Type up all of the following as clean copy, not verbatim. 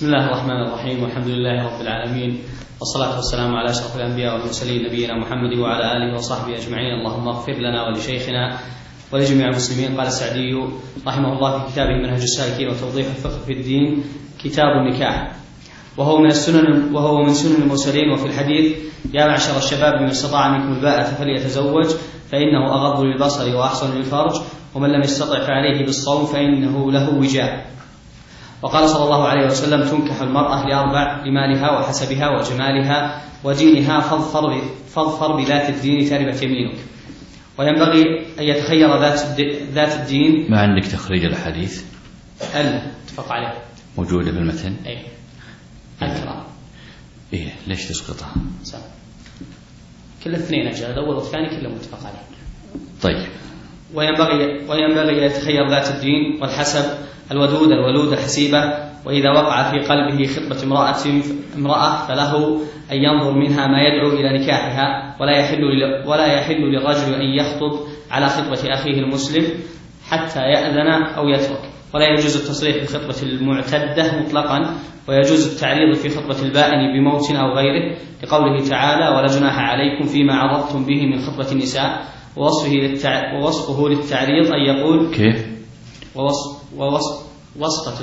بسم الله الرحمن الرحيم، والحمد لله رب العالمين، والصلاة والسلام على أشرف الأنبياء والمرسلين نبينا محمد وعلى آله وصحبه أجمعين. اللهم اغفر لنا ولشيخنا ولجميع المسلمين. قال السعدي رحمه الله في كتابه منهج السالكين وتوضيح الفقه في الدين: كتاب النكاح، وهو من سنن المرسلين. وفي الحديث: يا معشر الشباب من استطاع منكم الباءة فليتزوج فإنه أغض للبصر وأحسن للفرج، ومن لم يستطع فعليه بالصوم فإنه له وجاء. وقال صلى الله عليه وسلم: تنكح المرأة لأربع: لمالها وحسبها وجمالها ودينها، فاظفر بذات الدين تربت يمينك. وينبغي أن يتخير ذات الدين. ما عندك تخريج الحديث؟ اتفق عليه، موجودة في المتن. أكرم. ليش تسقطها؟ كل اثنين أجل، الأول والثاني كله متفق عليه. طيب. وينبغي يتخير ذات الدين والحسب: الودود الولود الحسيبة. وإذا وقع في قلبه خطبة امرأة فله أن ينظر منها ما يدعو إلى نكاحها، ولا يحل للرجل أن يخطب على خطبة أخيه المسلم حتى يأذن أو يترك. ولا يجوز التصريح بخطبة المعتدة مطلقا، ويجوز التعريض في خطبة البائن بموت أو غيره، لقوله تعالى: ولا جناح عليكم فيما عرضتم به من خطبة النساء. ووصفه للتعريض أن يقول كيف؟ وصفة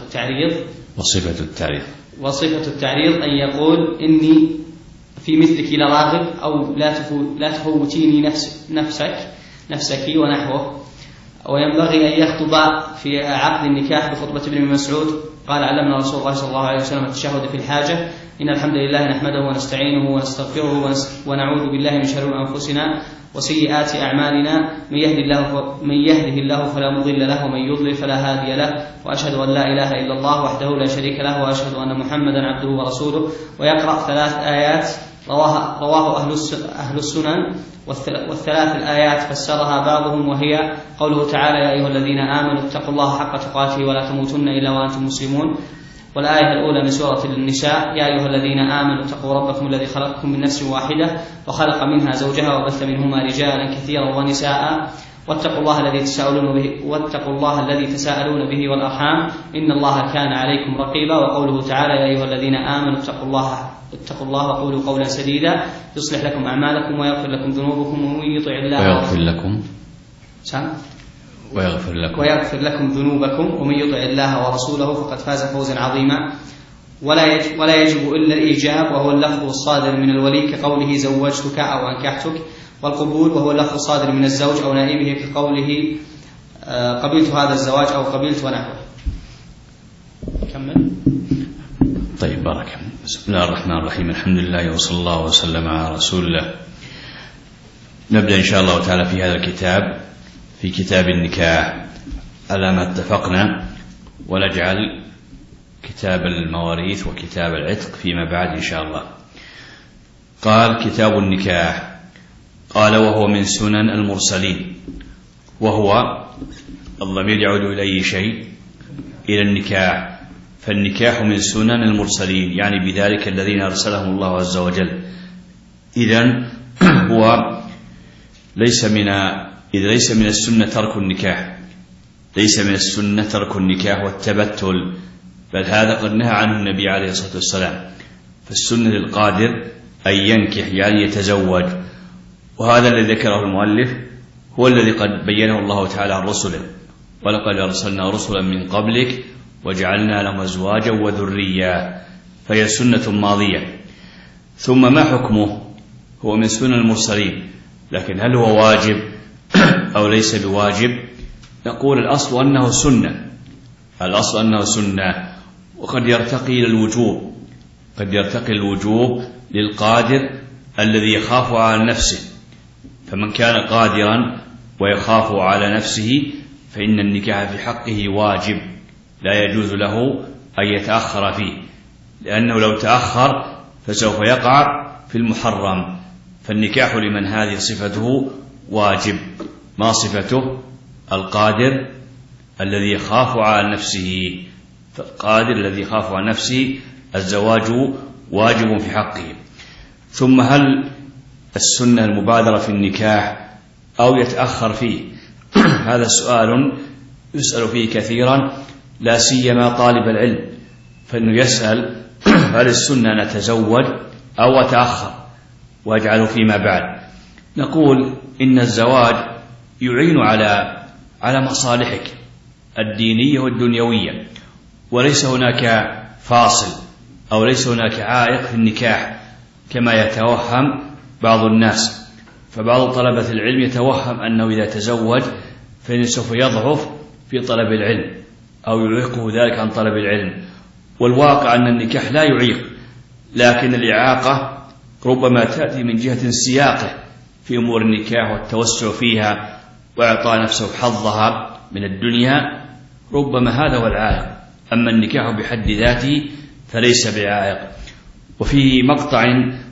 التعريض أن يقول: إني في مثلك لراغب، أو لا تفوتيني نفسك ونحوه. وينبغي أن يخطب في عقد النكاح بخطبة ابن مسعود. قال: علمنا رسول الله صلى الله عليه وسلم التشهد في الحاجة: إن الحمد لله نحمده ونستعينه ونستغفره ونعوذ بالله من شرور أنفسنا وسيئات أعمالنا، من يهده الله فلا مضل له، ومن يضلل فلا هادي له، وأشهد أن لا إله إلا الله وحده لا شريك له، وأشهد أن محمدا عبده ورسوله. ويقرأ 3 آيات رواه أهل السنن، والثلاث الآيات فسرها بعضهم، وهي قوله تعالى: يا أيها الذين آمنوا اتقوا الله حق تقاته ولا تموتن إلا وأنتم مسلمون. والآية الأولى من سورة النساء: يا أيها الذين آمنوا اتقوا ربكم الذي خلقكم من نفس واحدة وخلق منها زوجها وبث منهما رجالا كثيرا ونساء، واتقوا الله الذي تساءلون به والأرحام إن الله كان عليكم رقيبا. وقوله تعالى: يا أيها الذين آمنوا اتقوا الله وقولوا قولا سديدا يصلح لكم أعمالكم ويغفر لكم ذنوبكم، ومن يطع الله ويغفر لكم ذنوبكم، ومن يطع الله ورسوله فقد فاز فوزا عظيما. ولا يجب إلا الإيجاب، وهو اللفظ الصادر من الولي كقوله زوجتك أو أنكحتك. والقبول وهو اللفظ الصادر من الزوج أو نائبه كقوله قبلت هذا الزواج أو قبلت ونحوه. كمل. طيب، بارك. بسم الله الرحمن الرحيم، الحمد لله وصلى الله وسلم على رسول الله. نبدأ إن شاء الله تعالى في هذا الكتاب، في كتاب النكاح على ما اتفقنا، ونجعل كتاب المواريث وكتاب العتق فيما بعد إن شاء الله. قال: كتاب النكاح. قال: وهو من سنن المرسلين. وهو الضمير يعود إلى أي شيء؟ إلى النكاح. فالنكاح من سنن المرسلين، يعني بذلك الذين أرسلهم الله عز وجل. إذن هو ليس من السنة ترك النكاح، ليس من السنة ترك النكاح والتبتل، بل هذا قد نهى عنه النبي عليه الصلاة والسلام. فالسنة للقادر أن ينكح، يعني يتزوج. وهذا الذي ذكره المؤلف هو الذي قد بينه الله تعالى عن رسله: ولقد أرسلنا رسلا من قبلك وجعلنا لهم أزواجا وذريا. فهي سنة ماضية. ثم ما حكمه؟ هو من سنن المرسلين، لكن هل هو واجب أو ليس بواجب؟ نقول الأصل أنه سنة، وقد يرتقي إلى الوجوب. قد يرتقي الوجوب للقادر الذي يخاف على نفسه. فمن كان قادرا ويخاف على نفسه فإن النكاح في حقه واجب، لا يجوز له أن يتأخر فيه، لأنه لو تأخر فسوف يقع في المحرم. فالنكاح لمن هذه صفته واجب. ما صفته؟ القادر الذي يخاف على نفسه. فالقادر الذي يخاف على نفسه الزواج واجب في حقه. ثم هل السنة المبادرة في النكاح أو يتأخر فيه؟ هذا سؤال يسأل فيه كثيرا، لا سيما طالب العلم. فإنه يسأل هل السنة أن أتزوج أو أتأخر وأجعله فيما بعد؟ نقول إن الزواج يعين على مصالحك الدينية والدنيوية، وليس هناك فاصل أو ليس هناك عائق في النكاح كما يتوهم بعض الناس. فبعض طلبة العلم يتوهم أنه إذا تزوج فإنه سوف يضعف في طلب العلم أو يعيقه ذلك عن طلب العلم، والواقع أن النكاح لا يعيق، لكن الإعاقة ربما تأتي من جهة سياقه في أمور النكاح والتوسع فيها وإعطاء نفسه حظها من الدنيا، ربما هذا هو العائق. أما النكاح بحد ذاته فليس بعائق. وفي مقطع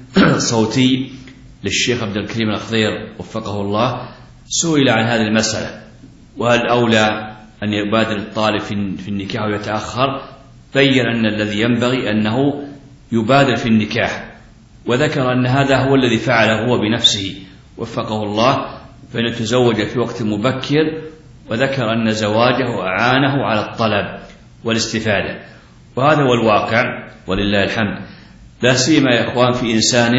صوتي للشيخ عبد الكريم الأخضير وفقه الله سئل عن هذه المسألة، وهل أولى أن يبادر الطالب في النكاح ويتأخر؟ بين أن الذي ينبغي أنه يبادر في النكاح، وذكر أن هذا هو الذي فعله هو بنفسه وفقه الله، فإنه تزوج في وقت مبكر، وذكر أن زواجه أعانه على الطلب والاستفادة، وهذا هو الواقع ولله الحمد. لا سيما يا إخوان في إنسان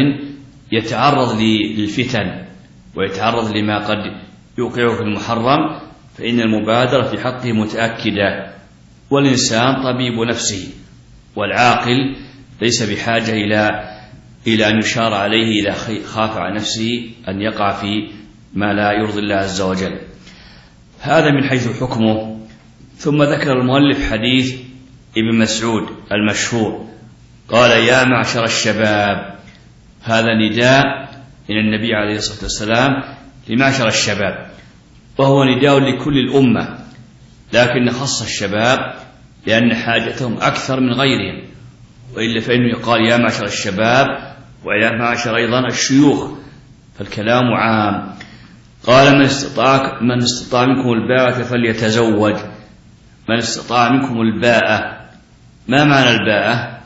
يتعرض للفتن ويتعرض لما قد يوقعه في المحرم، فإن المبادرة في حقه متأكدة، والإنسان طبيب نفسه، والعاقل ليس بحاجة إلى أن يشار عليه إذا خاف على نفسه أن يقع في ما لا يرضي الله عز وجل. هذا من حيث حكمه. ثم ذكر المؤلف حديث ابن مسعود المشهور، قال: يا معشر الشباب. هذا نداء من النبي عليه الصلاة والسلام لمعشر الشباب، وهو نداء لكل الأمة، لكن خص الشباب لأن حاجتهم أكثر من غيرهم، وإلا فإنه يقال يا معشر الشباب ويا معشر أيضا الشيوخ، فالكلام عام. قال: من استطاع منكم الباءة فليتزوج. من استطاع منكم الباءة، ما معنى الباءة؟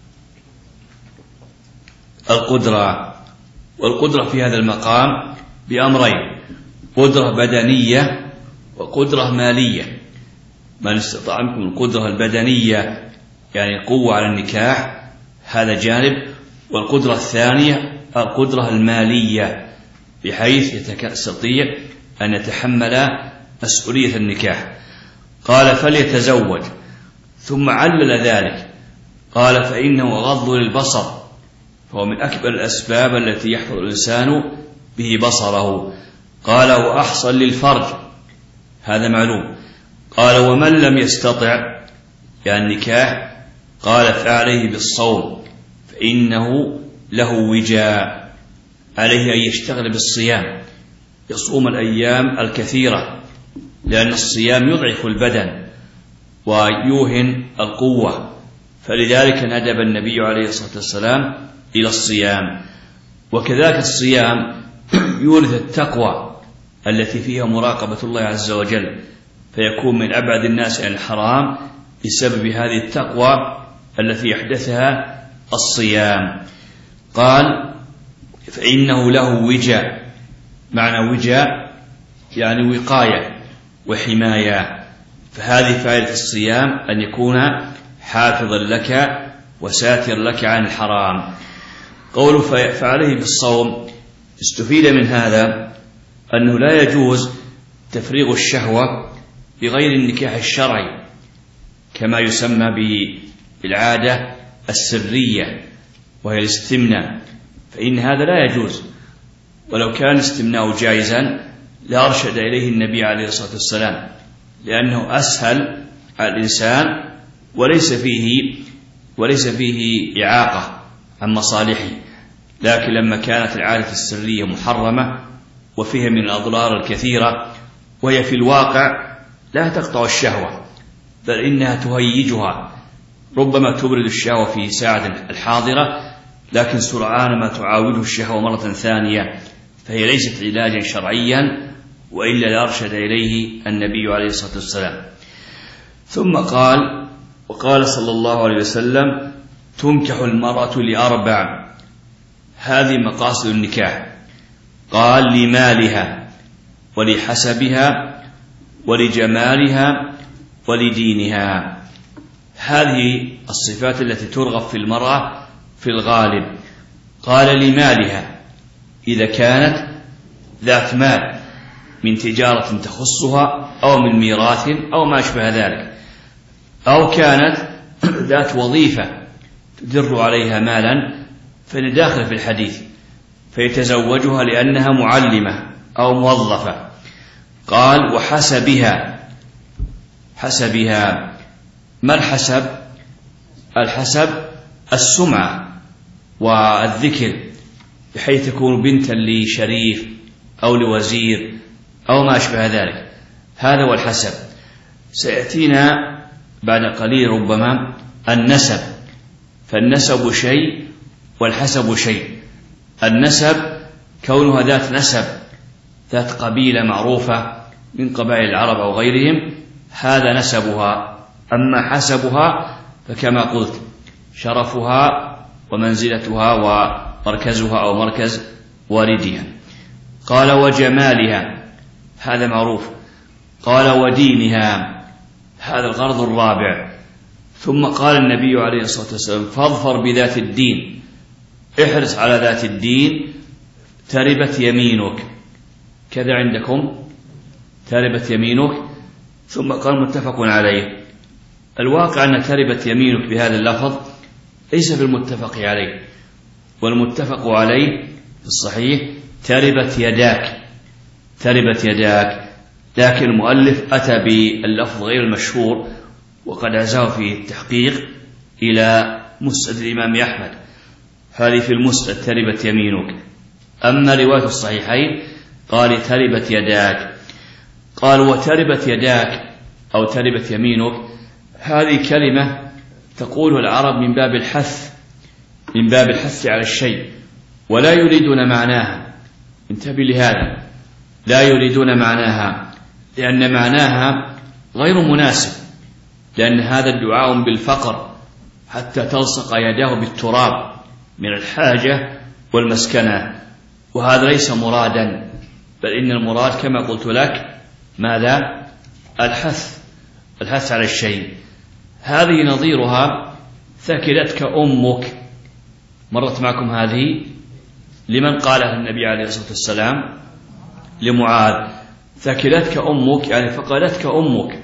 القدرة. والقدرة في هذا المقام بأمرين: قدرة بدنية وقدرة مالية. من استطاع منكم القدرة البدنية يعني قوة على النكاح، هذا جانب، والقدرة الثانية القدرة المالية بحيث يستطيع أن يتحمل مسؤولية النكاح. قال: فليتزوج. ثم علل ذلك، قال: فإنه غض للبصر، فهو من أكبر الأسباب التي يحفظ الإنسان به بصره. قال: وأحصن للفرج، هذا معلوم. قال: ومن لم يستطع يعني النكاح، قال: فعليه بالصوم، فإنه له وجاء، عليه أن يشتغل بالصيام، يصوم الأيام الكثيرة، لأن الصيام يضعف البدن ويوهن القوة، فلذلك ندب النبي عليه الصلاة والسلام إلى الصيام. وكذلك الصيام يورث التقوى التي فيها مراقبة الله عز وجل، فيكون من أبعد الناس عن الحرام بسبب هذه التقوى التي يحدثها الصيام. قال: فإنه له وجاء. معنى وجاء يعني وقاية وحماية، فهذه فائدة الصيام أن يكون حافظا لك وساتر لك عن الحرام. قوله فعليه بالصوم، استفيد من هذا أنه لا يجوز تفريغ الشهوة بغير النكاح الشرعي، كما يسمى بالعادة السرية وهي الاستمناء، فإن هذا لا يجوز. ولو كان الاستمناء جائزا لأرشد إليه النبي عليه الصلاة والسلام، لأنه أسهل على الإنسان وليس فيه إعاقة عن مصالحه. لكن لما كانت العادة السرية محرمة وفيها من الأضرار الكثيرة، وهي في الواقع لا تقطع الشهوة بل إنها تهيجها، ربما تبرد الشهوة في ساعة الحاضرة، لكن سرعان ما تعاوده الشهوة مرة ثانية، فهي ليست علاجا شرعيا، وإلا لأرشد إليه النبي عليه الصلاة والسلام. ثم وقال صلى الله عليه وسلم: تنكح المرأة لأربع، هذه مقاصد النكاح. قال: لمالها ولحسبها ولجمالها ولدينها. هذه الصفات التي ترغب في المرأة في الغالب. قال لمالها إذا كانت ذات مال من تجارة تخصها أو من ميراث أو ما أشبه ذلك، أو كانت ذات وظيفة تدر عليها مالا فإن داخل في الحديث فيتزوجها لأنها معلمة أو موظفة. قال وحسبها. حسبها ما الحسب؟ الحسب السمعة والذكر، بحيث تكون بنتا لشريف أو لوزير أو ما أشبه ذلك، هذا هو الحسب. سيأتينا بعد قليل ربما النسب، فالنسب شيء والحسب شيء. النسب كونها ذات نسب، ذات قبيلة معروفة من قبائل العرب أو غيرهم، هذا نسبها. أما حسبها فكما قلت شرفها ومنزلتها ومركزها أو مركز والدها. قال وجمالها، هذا معروف. قال ودينها، هذا الغرض الرابع. ثم قال النبي عليه الصلاة والسلام فاظفر بذات الدين، احرص على ذات الدين تربت يمينك. كذا عندكم تربت يمينك. ثم قال متفق عليه. الواقع أن تربت يمينك بهذا اللفظ ليس في المتفق عليه، والمتفق عليه في الصحيح تربت يداك. تربت يداك، لكن المؤلف أتى باللفظ غير المشهور وقد عزاه في التحقيق إلى مسند الإمام أحمد، هذه في المسند تربت يمينك. أما رواية الصحيحين قال تربت يداك. قال وتربت يداك أو تربت يمينك، هذه كلمة تقولها العرب من باب الحث، من باب الحث على الشيء، ولا يريدون معناها. انتبه لهذا، لا يريدون معناها، لأن معناها غير مناسب، لأن هذا الدعاء بالفقر حتى تلصق يداه بالتراب من الحاجة والمسكنة، وهذا ليس مرادا، بل إن المراد كما قلت لك ماذا؟ الحث على الشيء. هذه نظيرها ثكلتك أمك، مرت معكم هذه، لمن قالها النبي عليه الصلاة والسلام؟ لمعاذ. ثكلتك أمك يعني فقدتك أمك،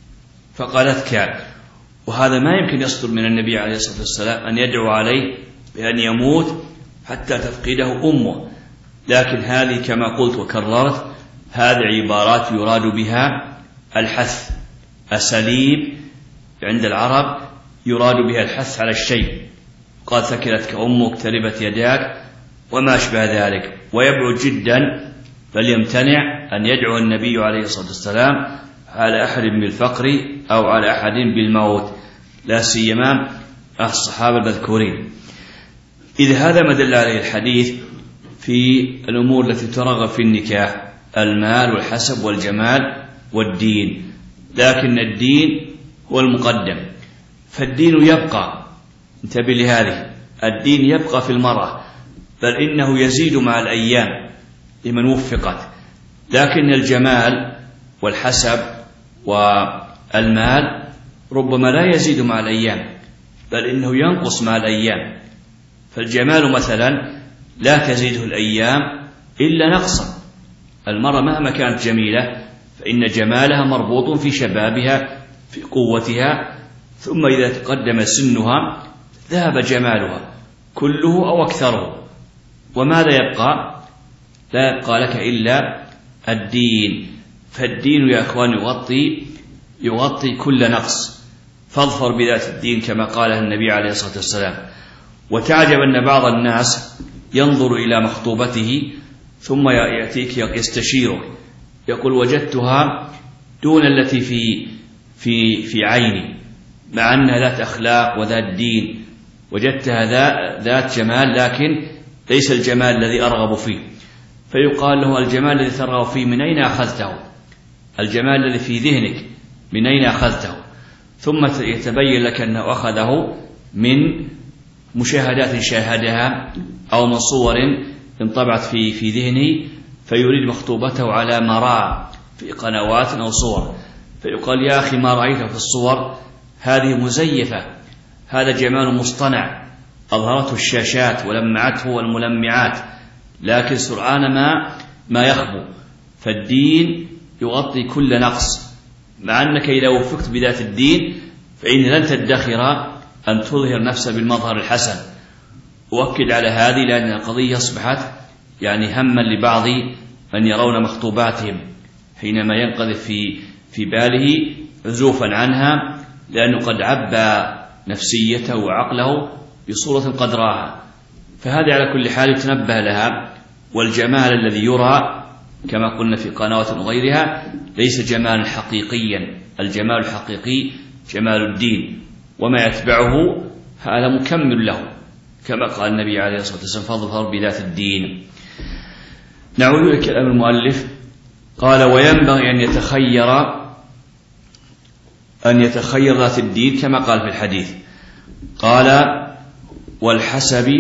فقدتك. وهذا ما يمكن يصدر من النبي عليه الصلاة والسلام أن يدعو عليه بأن يموت حتى تفقده أمه، لكن هذه كما قلت وكررت هذه عبارات يراد بها الحث، أساليب عند العرب يراد بها الحث على الشيء. قال ثكلتك أمك، تربت يداك، وما أشبه ذلك. ويبعد جدا فليمتنع أن يدعو النبي عليه الصلاة والسلام على أحد بالفقر أو على أحد بالموت، لا سيما الصحابة المذكورين. إذا هذا ما دل عليه الحديث في الأمور التي ترغب في النكاح، المال والحسب والجمال والدين، لكن الدين هو المقدم، فالدين يبقى. انتبه لهذه، الدين يبقى في المرأة، بل إنه يزيد مع الأيام لمن وفقت، لكن الجمال والحسب والمال ربما لا يزيد مع الأيام، بل إنه ينقص مع الأيام. فالجمال مثلا لا تزيده الأيام إلا نقصا. المرأة مهما كانت جميلة فإن جمالها مربوط في شبابها، في قوتها، ثم إذا تقدم سنها ذهب جمالها كله أو أكثره. وماذا يبقى؟ لا يبقى لك إلا الدين. فالدين يا أخوان يغطي كل نقص، فاظفر بذات الدين كما قال النبي عليه الصلاة والسلام. وتعجب أن بعض الناس ينظر إلى مخطوبته ثم يأتيك يستشيرك، يقول وجدتها دون التي في عيني، مع أنها ذات أخلاق وذات دين، وجدتها ذات جمال، لكن ليس الجمال الذي أرغب فيه. فيقال له الجمال الذي ترغب فيه من أين أخذته؟ الجمال الذي في ذهنك من أين أخذته؟ ثم يتبين لك أنه أخذه من مشاهدات شاهدها أو من صور انطبعت في ذهنه، فيريد مخطوبته على ما رأى في قنوات أو صور، فيقال يا أخي ما رأيته في الصور هذه مزيفة، هذا جمال مصطنع أظهرته الشاشات ولمعته الملمعات، لكن سرعان ما يخبو. فالدين يغطي كل نقص، مع أنك إذا وفقت بذات الدين فإن لن تدخر أن تظهر نفسك بالمظهر الحسن. أؤكد على هذه لأن القضية أصبحت هما لبعض من يرون مخطوباتهم حينما ينقذف في باله عزوفا عنها، لأنه قد عبى نفسيته وعقله بصورة قد راها. فهذه على كل حال يتنبه لها. والجمال الذي يرى كما قلنا في قنوات وغيرها ليس جمالا حقيقيا، الجمال الحقيقي جمال الدين، وما يتبعه هذا مكمل له، كما قال النبي عليه الصلاة والسلام: فاظفر بذات الدين. نعود إلى كلام المؤلف. قال: وينبغي أن يتخير ذات الدين كما قال في الحديث. قال: والحسب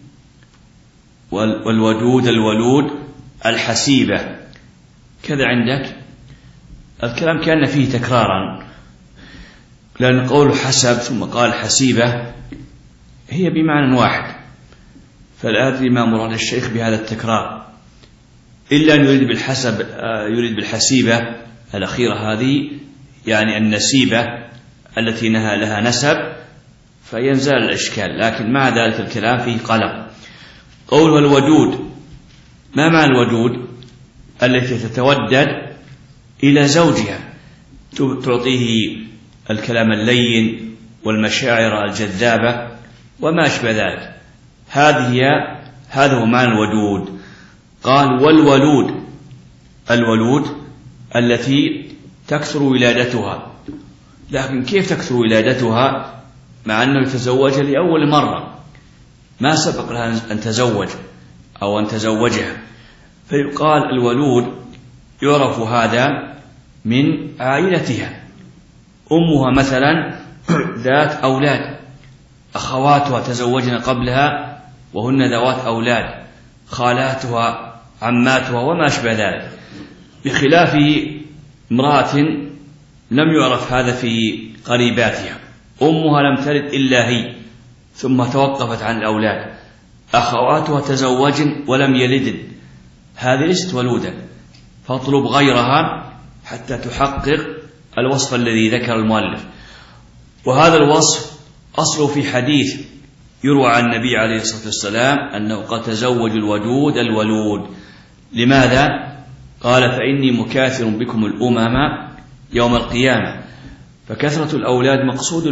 والودود الولود الحسيبة. كذا عندك الكلام كان فيه تكرارا، لأن قول حسب ثم قال حسيبة هي بمعنى واحد، فلا أدري ما مراد الشيخ بهذا التكرار، إلا أن يريد بالحسيبة الأخيرة هذه النسيبة التي لها نسب، فينزل الإشكال. لكن مع ذلك الكلام فيه قلق. قول الودود، ما معنى الودود؟ التي تتودد إلى زوجها، تعطيه الكلام اللين والمشاعر الجذابة وما أشبه ذلك. هذا هو معنى الودود. قال: والولود، الولود التي تكثر ولادتها. لكن كيف تكثر ولادتها مع أنه يتزوج لأول مرة، ما سبق لها أن تزوج أو أن تزوجها؟ فيقال الولود يعرف هذا من عائلتها. أمها مثلا ذات أولاد، أخواتها تزوجن قبلها وهن ذوات أولاد، خالاتها، عماتها وما أشبه ذلك، بخلاف امرأة لم يعرف هذا في قريباتها. أمها لم تلد إلا هي ثم توقفت عن الأولاد، أخواتها تزوجن ولم يلدن، هذه ليست ولودا، فاطلب غيرها حتى تحقق الوصف الذي ذكر المؤلف. وهذا الوصف أصله في حديث يروى عن النبي عليه الصلاة والسلام أنه قد تزوج الودود الولود. لماذا؟ قال: فإني مكاثر بكم الأمم يوم القيامة. فكثرة الأولاد مقصود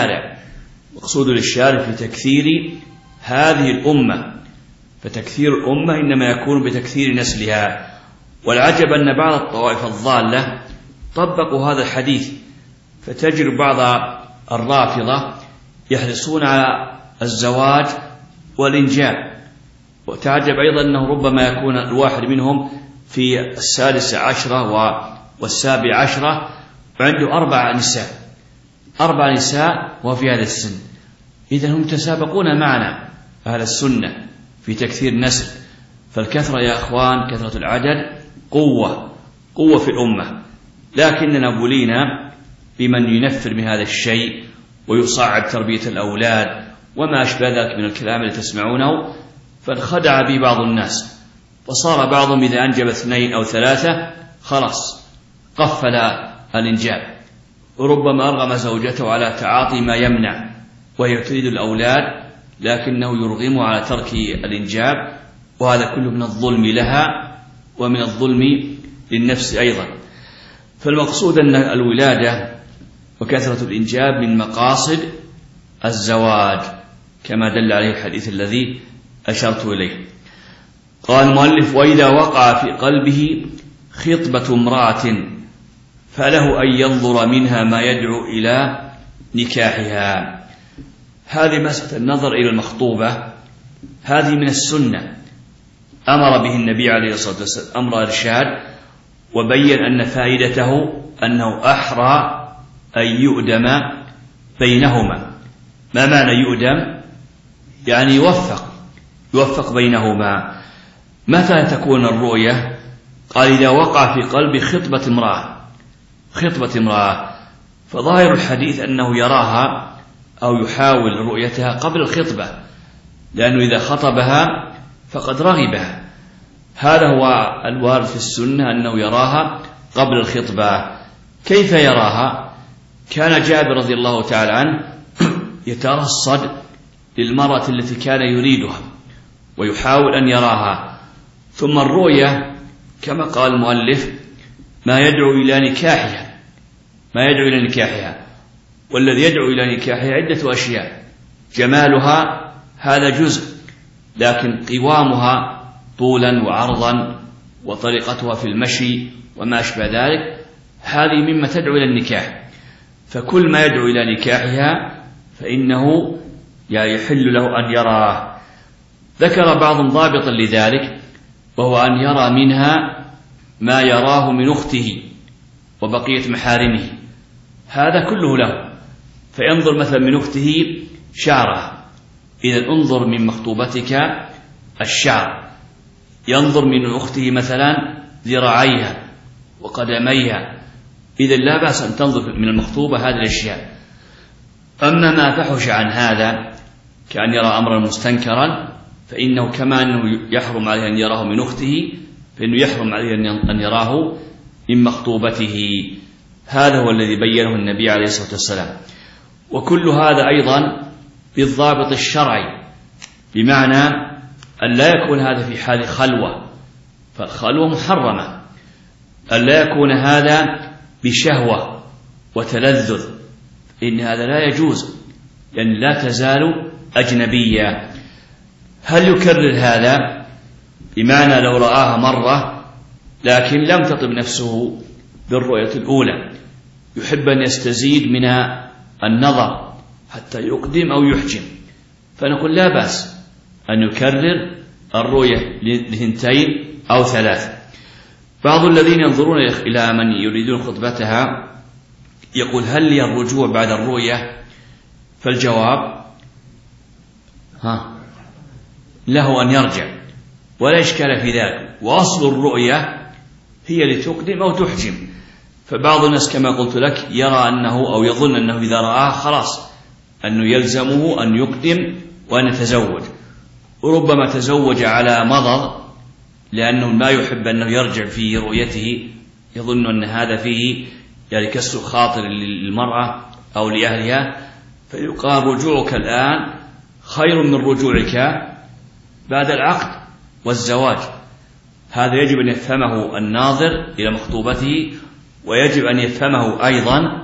للشارع في تكثير هذه الأمة، فتكثير الأمة إنما يكون بتكثير نسلها. والعجب أن بعض الطوائف الضالة طبقوا هذا الحديث، فتجد بعض الرافضة يحرصون على الزواج والإنجاب، وتعجب أيضا أنه ربما يكون الواحد منهم في 16 و17 وعنده 4 نساء وفي هذا السن. إذن هم تسابقون معنا أهل السنة في تكثير النسل. فالكثرة يا أخوان، كثرة العدد قوة في الأمة، لكننا بلينا بمن ينفر من هذا الشيء ويصعب تربية الأولاد وما أشبه ذلك من الكلام الذي تسمعونه، فانخدع به بعض الناس، فصار بعضهم إذا أنجب 2 أو 3 خلاص قفل الإنجاب، وربما أرغم زوجته على تعاطي ما يمنع وهي تريد الأولاد، لكنه يرغم على ترك الإنجاب، وهذا كله من الظلم لها ومن الظلم للنفس أيضا. فالمقصود أن الولادة وكثرة الإنجاب من مقاصد الزواج كما دل عليه الحديث الذي أشرت إليه. قال المؤلف: وإذا وقع في قلبه خطبة امرأة فله أن ينظر منها ما يدعو إلى نكاحها. هذه مسألة النظر إلى المخطوبة، هذه من السنة أمر به النبي عليه الصلاة والسلام أمر إرشاد، وبين أن فائدته أنه أحرى أن يؤدم بينهما. ما معنى يؤدم؟ يعني يوفق بينهما. متى تكون الرؤية؟ قال: إذا وقع في قلب خطبة امرأة، فظاهر الحديث أنه يراها أو يحاول رؤيتها قبل الخطبة، لأنه إذا خطبها فقد رغبها. هذا هو الوارد في السنة أنه يراها قبل الخطبة. كيف يراها؟ كان جابر رضي الله تعالى عنه يترصد للمرأة التي كان يريدها ويحاول أن يراها. ثم الرؤية كما قال المؤلف ما يدعو إلى نكاحها، والذي يدعو إلى نكاحها عدة أشياء: جمالها هذا جزء، لكن قوامها طولا وعرضا وطريقتها في المشي وما أشبه ذلك هذه مما تدعو إلى النكاح. فكل ما يدعو إلى نكاحها فإنه يحل له أن يراه. ذكر بعض ضابطا لذلك، وهو أن يرى منها ما يراه من أخته وبقية محارمه، هذا كله له. فينظر مثلا من أخته شعرها، إذا انظر من مخطوبتك الشعر. ينظر من أخته مثلا ذراعيها وقدميها، إذا لا بأس أن تنظر من المخطوبة هذه الأشياء. أما ما فحش عن هذا كأن يرى أمرا مستنكرا فإنه كما أنه يحرم عليه أن يراه من أخته فإنه يحرم عليه أن يراه من مخطوبته. هذا هو الذي بينه النبي عليه الصلاة والسلام. وكل هذا أيضا بالضابط الشرعي، بمعنى أن لا يكون هذا في حال خلوة، فالخلوة محرمة. أن لا يكون هذا بشهوة وتلذذ، إن هذا لا يجوز، لأن لا تزال أجنبية. هل يكرر هذا؟ بمعنى لو رآها مرة لكن لم تطب نفسه بالرؤية الأولى، يحب أن يستزيد من النظر حتى يقدم أو يحجم، فنقول لا بأس أن يكرر الرؤية لثنتين أو ثلاث. بعض الذين ينظرون إلى من يريدون خطبتها يقول هل لي الرجوع بعد الرؤية؟ فالجواب له أن يرجع ولا إشكال في ذلك، وأصل الرؤية هي لتقدم أو تحجم. فبعض الناس كما قلت لك يرى أنه أو يظن أنه إذا رآه خلاص أنه يلزمه أن يقدم وأن يتزوج، وربما تزوج على مضض لأنه لا يحب أنه يرجع في رؤيته، يظن أن هذا فيه يعني كسر خاطر للمرأة أو لأهلها، فيقال رجوعك الآن خير من رجوعك بعد العقد والزواج. هذا يجب أن يفهمه الناظر إلى مخطوبته، ويجب أن يفهمه أيضا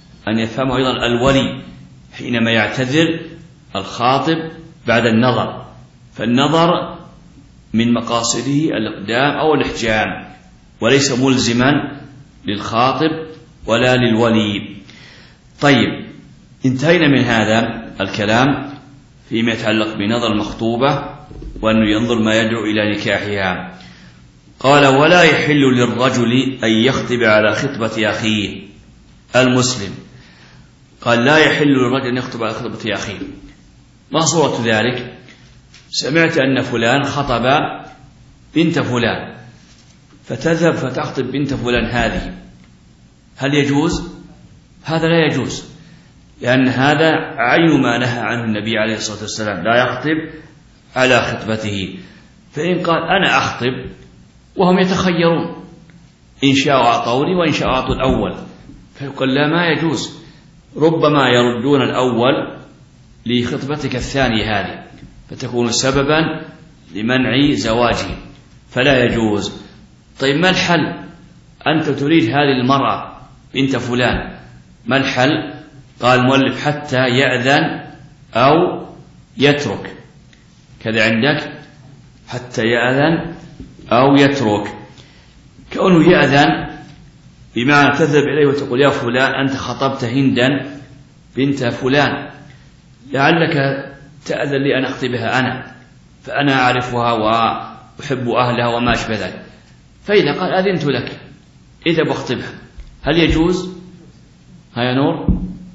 الولي حينما يعتذر الخاطب بعد النظر. فالنظر من مقاصده الإقدام أو الإحجام، وليس ملزما للخاطب ولا للولي. طيب، انتهينا من هذا الكلام فيما يتعلق بنظر المخطوبة وأنه ينظر ما يدعو إلى نكاحها. قال ولا يحل للرجل أن يخطب على خطبة أخيه المسلم. قال لا يحل للرجل أن يخطب على خطبة أخيه. ما صورة ذلك؟ سمعت أن فلان خطب بنت فلان، فتذهب فتخطب بنت فلان هذه، هل يجوز؟ هذا لا يجوز، لأن هذا عين ما نهى عنه النبي عليه الصلاة والسلام، لا يخطب على خطبته. فإن قال أنا أخطب وهم يتخيرون، إن شاءوا أعطوني وإن شاءوا أعطوا الأول، فيقول لا، ما يجوز، ربما يردون الأول لخطبتك الثانية هذه فتكون سببا لمنع زواجه، فلا يجوز. طيب ما الحل؟ أنت تريد هذه المرأة بنت فلان، ما الحل؟ قال المؤلف حتى يأذن أو يترك. كذا عندك حتى يأذن أو يترك. كونه يأذن بمعنى تذهب إليه وتقول يا فلان أنت خطبت هندا بنت فلان، لعلك تأذن لي أن أخطبها أنا، فأنا أعرفها وأحب أهلها وما أشبه ذلك. فإذا قال أذنت لك إذا بخطبها، هل يجوز؟ هيا نور،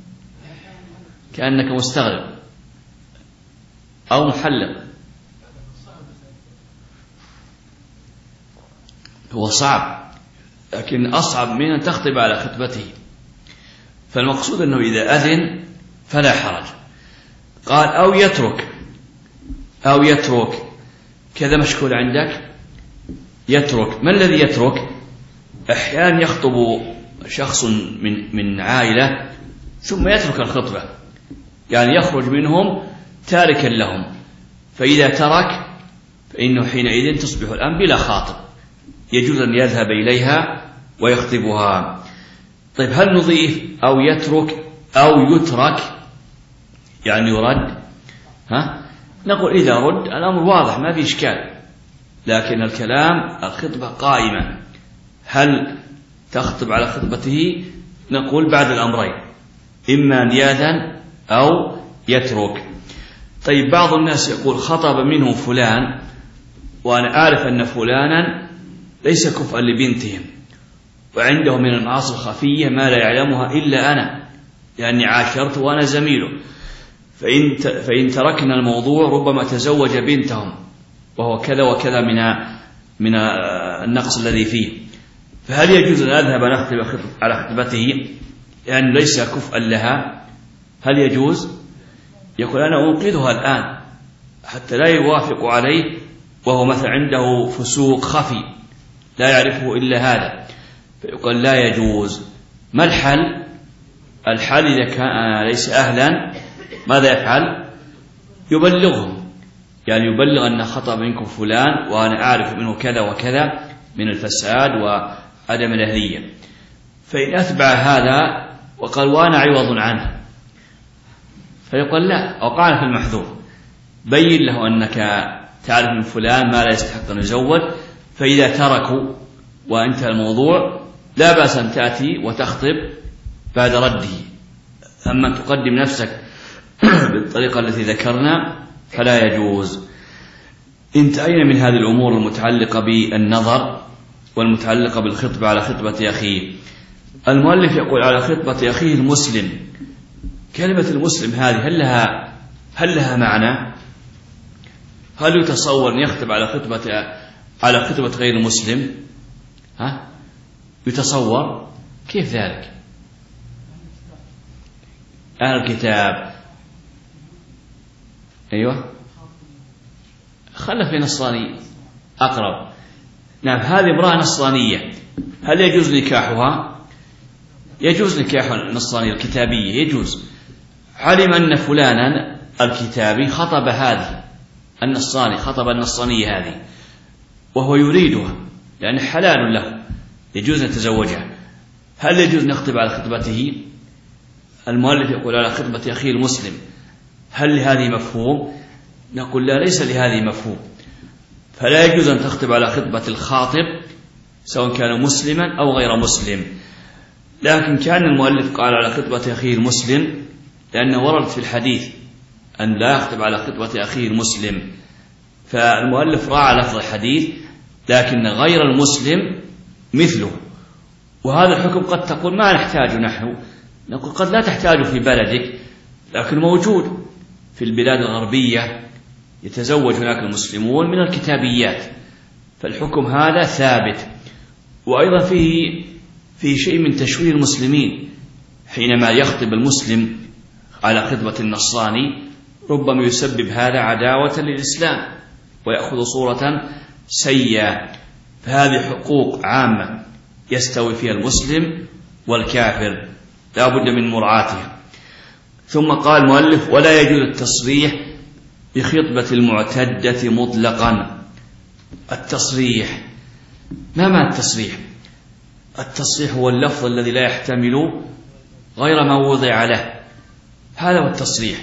كأنك مستغرب أو محلق. هو صعب، لكن أصعب من أن تخطب على خطبته. فالمقصود أنه إذا أذن فلا حرج. قال أو يترك كذا مشكول عندك. يترك، ما الذي يترك؟ أحيانا يخطب شخص من عائلة ثم يترك الخطبة، يعني يخرج منهم تاركا لهم، فإذا ترك فإنه حينئذ تصبح الآن بلا خاطب، يجوز أن يذهب إليها ويخطبها. طيب هل نضيف أو يترك أو يترك يعني يرد؟ نقول إذا رد الأمر واضح ما في إشكال، لكن الكلام الخطبة قائمة، هل تخطب على خطبته؟ نقول بعد الأمرين، إما أن يأذن أو يترك. طيب بعض الناس يقول خطب منه فلان وأنا أعرف أن فلانا ليس كفءا لبنتهم وعنده من المعاصي الخفية ما لا يعلمها إلا أنا لأني عاشرت وأنا زميله، فإن تركنا الموضوع ربما تزوج بنتهم وهو كذا وكذا من النقص الذي فيه، فهل يجوز أن أذهب نخطب على خطبته يعني ليس كفءا لها؟ هل يجوز؟ يقول أنا أنقذها الآن حتى لا يوافق عليه وهو مثلا عنده فسوق خفي لا يعرفه إلا هذا، فيقول لا يجوز. ما الحل؟ الحل إذا كان ليس أهلا ماذا يفعل؟ يبلغهم، يعني يبلغ أن خطب منكم فلان وأنا أعرف منه كذا وكذا من الفساد وعدم الأهلية. فإن أتبع هذا وقال وأنا عوض عنه فيقول لا، وقعنا في المحذور، بين له أنك تعرف من فلان ما لا يستحق أن يزوج، فإذا تركوا وانتهى الموضوع لا بأس أن تأتي وتخطب بعد رده. أما أن تقدم نفسك بالطريقة التي ذكرنا فلا يجوز. انتهينا من هذه الأمور المتعلقة بالنظر والمتعلقة بالخطبة على خطبة أخيه. المؤلف يقول على خطبة أخيه المسلم. كلمة المسلم هذه هل لها معنى؟ هل يتصور أن يخطب على خطبة غير المسلم؟ يتصور؟ كيف ذلك؟ أهل الكتاب أيوة خلف نصراني أقرب. نعم هذه امرأة نصرانية، هل يجوز نكاحها؟ يجوز نكاح النصرانية الكتابية، يجوز. علم أن فلانا الكتابي خطب هذه النصراني، خطب النصرانية هذه وهو يريدها لأن حلال له، يجوز أن يتزوجها، هل يجوز نخطب على خطبته؟ المؤلف يقول على خطبة أخيه المسلم، هل لهذه مفهوم؟ نقول لا، ليس لهذه مفهوم، فلا يجوز أن تخطب على خطبة الخاطب سواء كان مسلما أو غير مسلم. لكن كان المؤلف قال على خطبة أخيه المسلم لأنه ورد في الحديث أن لا يخطب على خطبة أخيه المسلم، فالمؤلف راعى لفظ الحديث، لكن غير المسلم مثله. وهذا الحكم قد تقول ما نحتاج نحن، نقول قد لا تحتاج في بلدك، لكن موجود في البلاد الغربية يتزوج هناك المسلمون من الكتابيات، فالحكم هذا ثابت. وأيضا فيه شيء من تشويه المسلمين، حينما يخطب المسلم على خطبة النصراني ربما يسبب هذا عداوة للإسلام ويأخذ صورة سيئة، فهذه حقوق عامة يستوي فيها المسلم والكافر لا بد من مراعاتها. ثم قال المؤلف ولا يجوز التصريح بخطبة المعتدة مطلقا. التصريح ما معنى التصريح؟ التصريح هو اللفظ الذي لا يحتمل غير ما وضع له، هذا هو التصريح،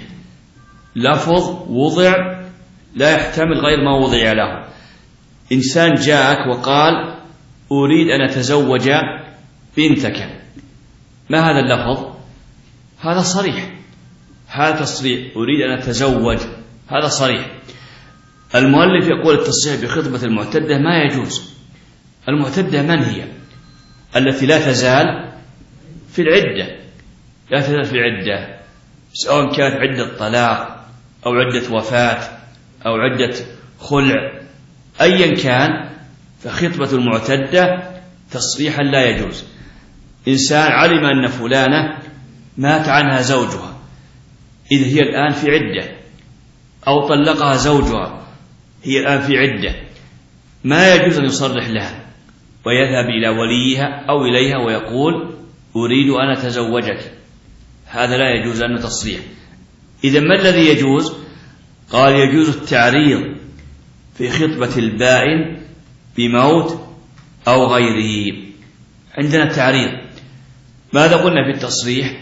لفظ وضع لا يحتمل غير ما وضع له. إنسان جاءك وقال أريد أن أتزوج بنتك، ما هذا اللفظ؟ هذا صريح، هذا تصريح، أريد أن أتزوج، هذا صريح. المؤلف يقول التصريح بخطبة المعتدة ما يجوز. المعتدة من هي؟ التي لا تزال في العدة، لا تزال في العدة، سواء كانت عدة طلاق أو عدة وفاة أو عدة خلع، أيا كان، فخطبة المعتدة تصريحا لا يجوز. إنسان علم أن فلانة مات عنها زوجها، إذ هي الآن في عدة، أو طلقها زوجها هي الآن في عدة، ما يجوز أن يصرح لها ويذهب إلى وليها أو إليها ويقول أريد أن أتزوجك، هذا لا يجوز أنه تصريح. إذا ما الذي يجوز؟ قال يجوز التعريض في خطبة البائن بموت أو غيره. عندنا التعريض، ماذا قلنا في التصريح؟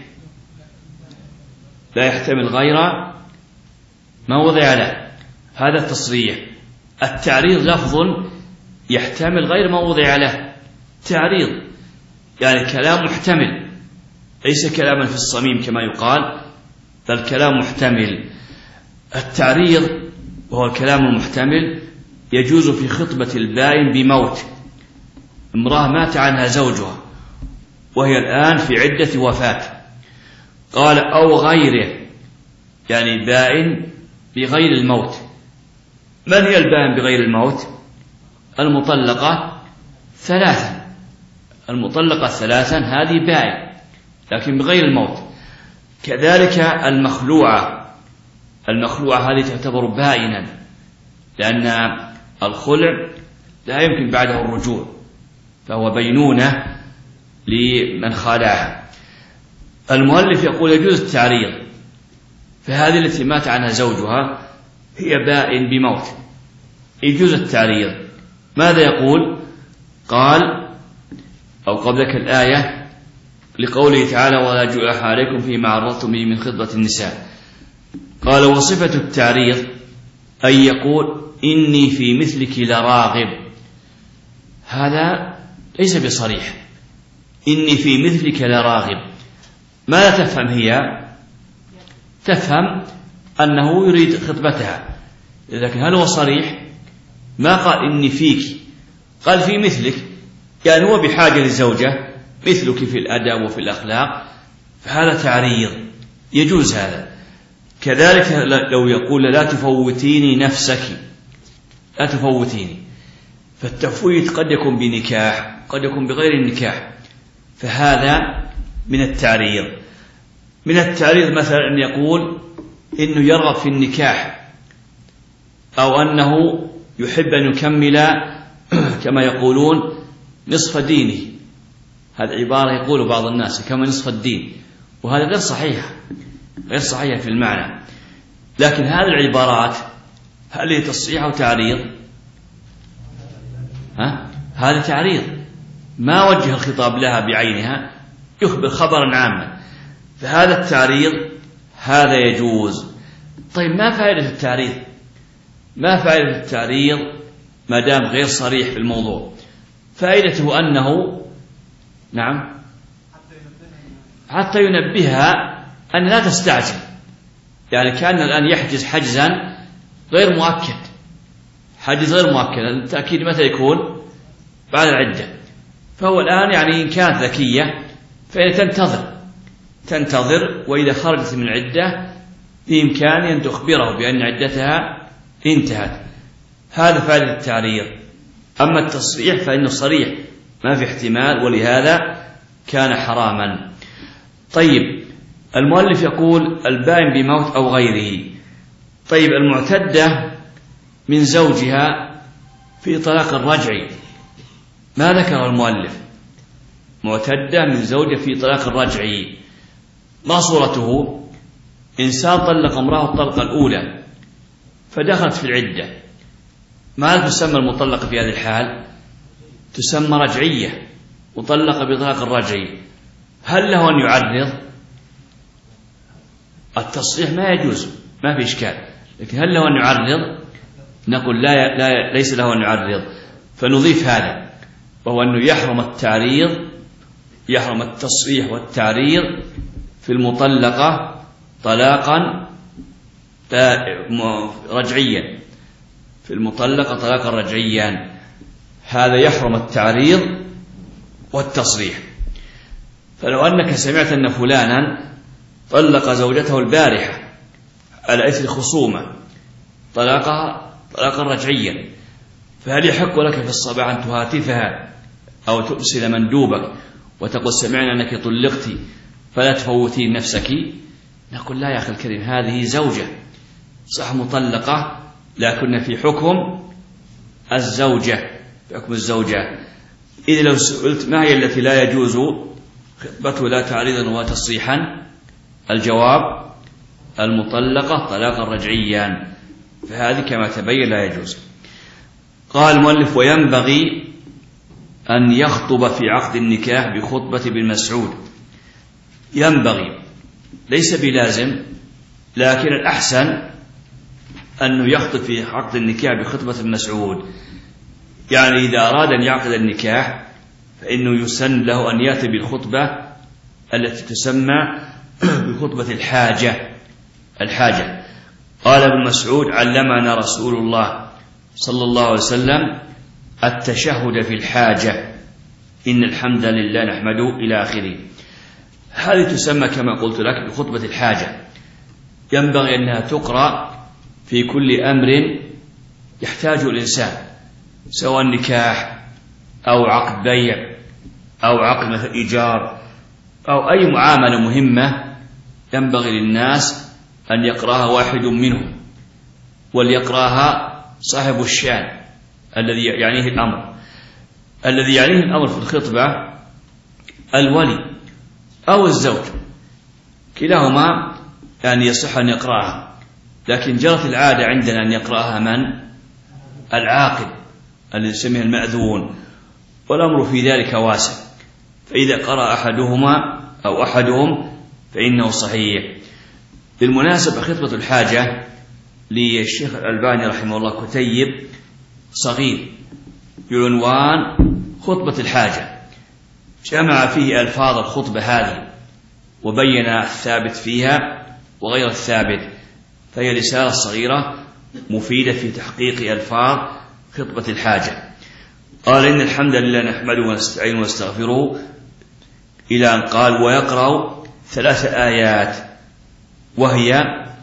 لا يحتمل غير ما وضع له، هذا التصريح. التعريض لفظ يحتمل غير ما وضع له، تعريض يعني كلام محتمل، ليس كلاما في الصميم كما يقال، بل كلام محتمل. التعريض وهو الكلام المحتمل يجوز في خطبة البائن بموت، امرأة مات عنها زوجها وهي الآن في عدة وفاة، قال أو غيره، يعني بائن بغير الموت. من هي البائن بغير الموت؟ المطلقة ثلاثا، المطلقة ثلاثا هذه بائن لكن بغير الموت. كذلك المخلوعة هذه تعتبر بائنا، لأن الخلع لا يمكن بعده الرجوع، فهو بينونة لمن خالعها. المؤلف يقول يجوز التعريض، فهذه التي مات عنها زوجها هي بائن بموت، يجوز التعريض. ماذا يقول؟ قال أو قبلك الآية لقوله تعالى ولا جناح عليكم فيما عرضتم به من خطبة النساء. قال وصفة التعريض أن يقول إني في مثلك لراغب، هذا ليس بصريح، إني في مثلك لراغب. ماذا تفهم هي؟ تفهم أنه يريد خطبتها، لكن هل هو صريح؟ ما قال إني فيك، قال في مثلك، يعني هو بحاجة للزوجة مثلك في الأدب وفي الأخلاق، فهذا تعريض يجوز هذا. كذلك لو يقول لا تفوتيني نفسك، لا تفوتيني، فالتفويت قد يكون بنكاح قد يكون بغير النكاح، فهذا من التعريض. من التعريض مثلا أن يقول إنه يرغب في النكاح، أو أنه يحب أن يكمل كما يقولون نصف دينه، هذه عبارة يقول بعض الناس كما نصف الدين، وهذا غير صحيح، غير صحيح في المعنى. لكن هذه العبارات هل هي تصريح أو تعريض؟ هذا تعريض، ما وجه الخطاب لها بعينها، يخبر خبرا عاما، فهذا التعريض هذا يجوز. طيب ما فائدة التعريض؟ ما فائدة التعريض ما دام غير صريح في الموضوع؟ فائدته أنه نعم حتى ينبهها أن لا تستعجل، يعني كان الآن يحجز حجزا غير مؤكد، حجز غير مؤكد، التأكيد متى يكون؟ بعد العدة. فهو الآن يعني إن كانت ذكية فإن تنتظر، وإذا خرجت من العدة بإمكان أن تخبره بأن عدتها انتهت. هذا فائدة التعريض. أما التصريح فإنه صريح ما في احتمال، ولهذا كان حراما. طيب المؤلف يقول البائن بموت أو غيره. طيب المعتدة من زوجها في طلاق الرجعي، ما ذكر المؤلف؟ معتدة من زوجها في طلاق الرجعي، ما صورته؟ إنسان طلق امرأة الطلقة الأولى فدخلت في العدة، ماذا تسمى المطلقة في هذه الحال؟ تسمى رجعية، مطلقة بطلاق الرجعي. هل له أن يعرض؟ التصريح ما يجوز، ما في إشكال، لكن هل له أن يعرض؟ نقول لا ليس له أن يعرض، فنضيف هذا، وهو أنه يحرم التعريض، يحرم التصريح والتعريض في المطلقة طلاقا رجعيا، في المطلقة طلاقا رجعيا، هذا يحرم التعريض والتصريح. فلو أنك سمعت أن فلانا طلق زوجته البارحة على إثر خصومة طلاقا رجعيا، فهل يحق لك في الصباح أن تهاتفها أو ترسل مندوبك وتقول سمعنا أنك طلقت فلا تفوتين نفسك؟ نقول لا يا أخي الكريم، هذه زوجة صح مطلقة، لكن في حكم الزوجة، في حكم الزوجة. إذا لو سئلت ما هي التي لا يجوز خطبته لا تعريضا وتصريحا، الجواب المطلقة طلاقا رجعيا، فهذه كما تبين لا يجوز. قال المؤلف: وينبغي أن يخطب في عقد النكاح بخطبة ابن مسعود. ينبغي ليس بلازم، لكن الأحسن أنه يخطب في عقد النكاح بخطبة ابن مسعود. يعني إذا أراد أن يعقد النكاح فإنه يسن له أن يأتي بالخطبة التي تسمى بخطبة الحاجة. قال ابن مسعود: علمنا رسول الله صلى الله عليه وسلم التشهد في الحاجة، إن الحمد لله نحمده إلى آخره. هذه تسمى كما قلت لك بخطبة الحاجة. ينبغي أنها تقرأ في كل أمر يحتاج الإنسان، سواء نكاح أو عقد بيع أو عقد مثل إيجار أو أي معاملة مهمة، ينبغي للناس أن يقرأها واحد منهم، وليقرأها صاحب الشأن الذي يعنيه الأمر. الذي يعنيه الأمر في الخطبة الولي أو الزوج، كلاهما يعني يصح أن يقرأها، لكن جرت العادة عندنا أن يقرأها من؟ العاقل الذي يسميه المأذون، والأمر في ذلك واسع، فإذا قرأ أحدهما أو أحدهم فإنه صحيح. بالمناسبة خطبة الحاجة للشيخ الألباني رحمه الله كتيب صغير بعنوان خطبة الحاجة، جمع فيه ألفاظ الخطبة هذه وبين الثابت فيها وغير الثابت، فهي رسالة صغيرة مفيدة في تحقيق ألفاظ خطبة الحاجة. قال: إن الحمد لله نحمده ونستعينه ونستغفره، إلى أن قال: ويقرأ 3 آيات، وهي: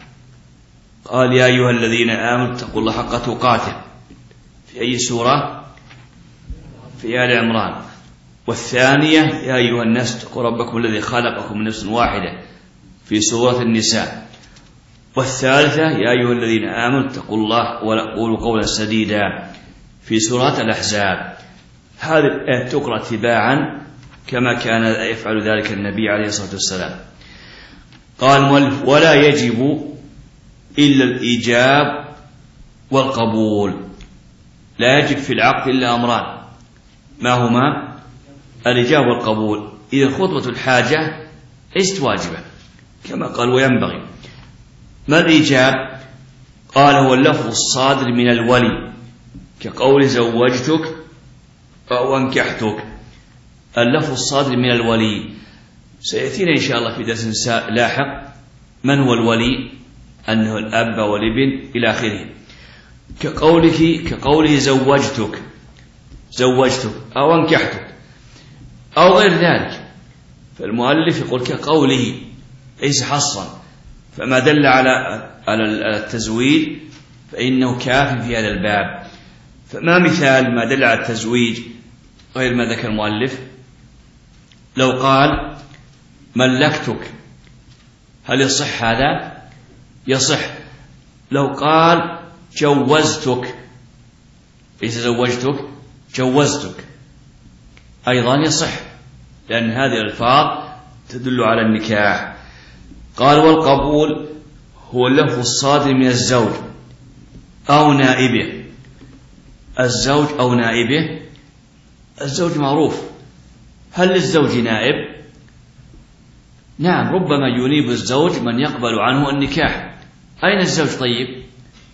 قال: يا أيها الذين آمنوا اتقوا الله حق تقاته، في أي سورة؟ في آل عمران. والثانية: يا أيها الناس اتقوا ربكم الذي خلقكم من نفس واحدة، في سورة النساء. والثالثة: يا أيها الذين آمنوا اتقوا الله وقولوا قولا سديدا، في سورة الأحزاب. هذه الآية تقرأ تباعا كما كان يفعل ذلك النبي عليه الصلاة والسلام. قال المؤلف: ولا يجب إلا الإيجاب والقبول. لا يجب في العقد إلا أمران، ما هما؟ الإيجاب والقبول. إذا خطبة الحاجة ليست واجبة كما قال وينبغي. ما الإيجاب؟ قال: هو اللفظ الصادر من الولي، كقول زوجتك أو أنكحتك. اللفظ الصادر من الولي سيأتينا إن شاء الله في درس لاحق من هو الولي، أنه الأب والابن إلى آخره. كقوله زوجتك أو أنكحتك أو غير ذلك، فالمؤلف يقول كقوله ليس حصرا، فما دل على التزويج فإنه كاف في هذا الباب. فما مثال ما دل على التزويج غير ما ذكر المؤلف؟ لو قال ملكتك، هل يصح هذا؟ يصح. لو قال جوزتك، ليس زوجتك، جوزتك، أيضا يصح، لأن هذه الألفاظ تدل على النكاح. قال: والقبول هو اللفظ الصادر من الزوج أو نائبه. الزوج أو نائبه، الزوج معروف، هل للزوج نائب؟ نعم، ربما ينيب الزوج من يقبل عنه النكاح. أين الزوج طيب؟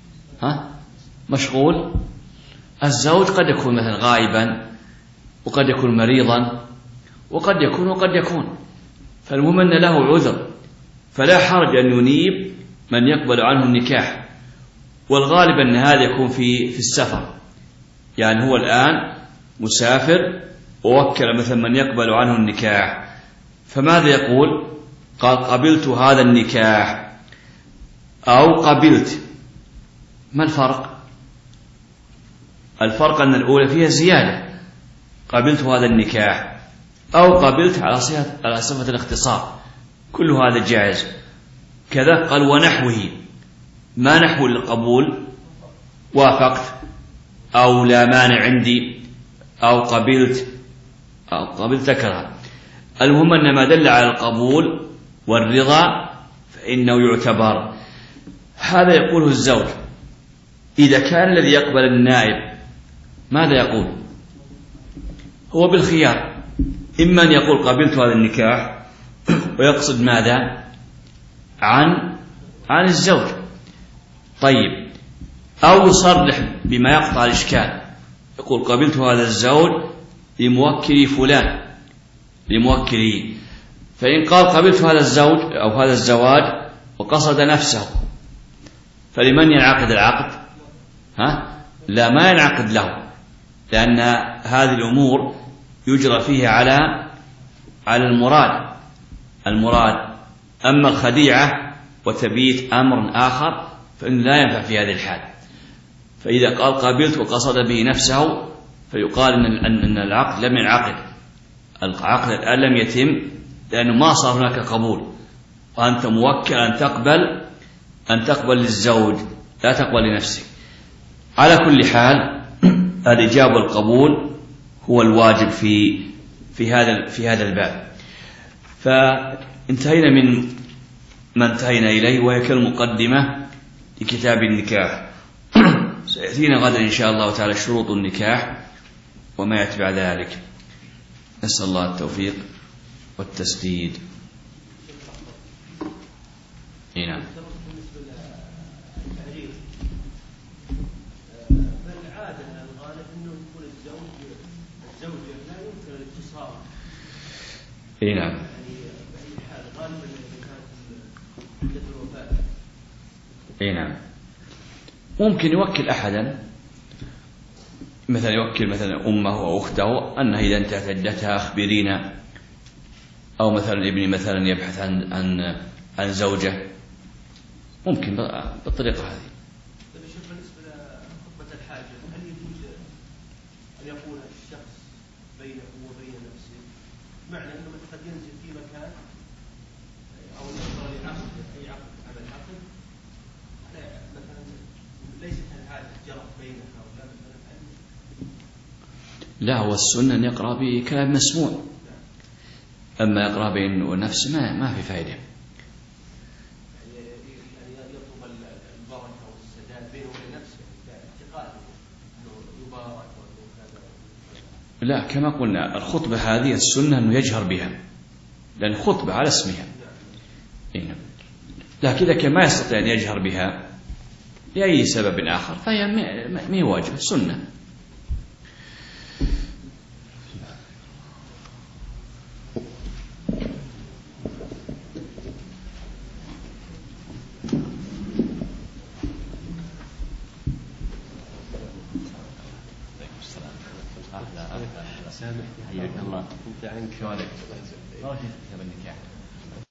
مشغول. الزوج قد يكون مثلا غائبا، وقد يكون مريضا، وقد يكون، فالمهم أن له عذر، فلا حرج أن ينيب من يقبل عنه النكاح. والغالب أن هذا يكون في السفر، يعني هو الآن مسافر ووكل مثلا من يقبل عنه النكاح، فماذا يقول؟ قال: قبلت هذا النكاح أو قبلت. ما الفرق؟ الفرق أن الأولى فيها زيادة، قبلت هذا النكاح، أو قبلت على صفة الاختصار، كل هذا جائز. كذا. قال ونحوه، ما نحو القبول؟ وافقت أو لا مانع عندي أو قبلت ذكرها. المهم أن ما دل على القبول والرضا فإنه يعتبر. هذا يقوله الزوج. إذا كان الذي يقبل النائب ماذا يقول؟ هو بالخيار، إما أن يقول قبلت هذا النكاح ويقصد ماذا؟ عن الزوج. طيب، أو يصرح بما يقطع الإشكال، يقول قبلت هذا الزوج لموكلي فلان، لموكلي. فإن قال قبلت هذا الزوج أو هذا الزواج وقصد نفسه، فلمن ينعقد العقد؟ لا، ما ينعقد له، لأن هذه الأمور يجرى فيها على المراد. أما الخديعة وتبييت أمر آخر فإن لا ينفع في هذه الحال. فإذا قال قبلت وقصد به نفسه فيقال أن العقد لم ينعقد، العقد الآن لم يتم، لأنه ما صار هناك قبول، وأنت موكل أن تقبل للزوج، لا تقبل لنفسك. على كل حال الإجابة والقبول هو الواجب في هذا الباب. فانتهينا من ما انتهينا إليه، وهي كالمقدمة لكتاب النكاح. سيأتينا غدا إن شاء الله تعالى شروط النكاح وما يتبع ذلك. نسأل الله التوفيق والتسديد. نعم. نعم. نعم. ممكن يوكل أحدا، مثلا يوكل مثلا أمه أو أخته أنها إذا انتهت عدتها أخبرينا، أو مثلا ابني مثلا يبحث عن زوجة، ممكن بالطريقة هذه. بالنسبة لخطبة الحاجة، هل يجوز أن يكون الشخص بينه وبين نفسه، معنى أنه قد ينزل في مكان أو يحضر لعقد أي عقد على العقد، مثلا ليست الحاجة جرت بينها ولا مثلا؟ لا، هو السنة أن يقرأ بكلام مسموع، أما يقرأ بينه ونفسه ما في فائدة. يطلب البركة والسداد بينه وبين نفسه باعتقاده أنه يبارك وكذا. لا، كما قلنا الخطبة هذه السنة أنه يجهر بها، لأن خطبة على اسمها. لكن إذا كان ما يستطيع أن يجهر بها لأي سبب آخر فهي ما واجب، سنة. حياك الله. انت عنك شوالك. ما وجدت كتاب النكاح؟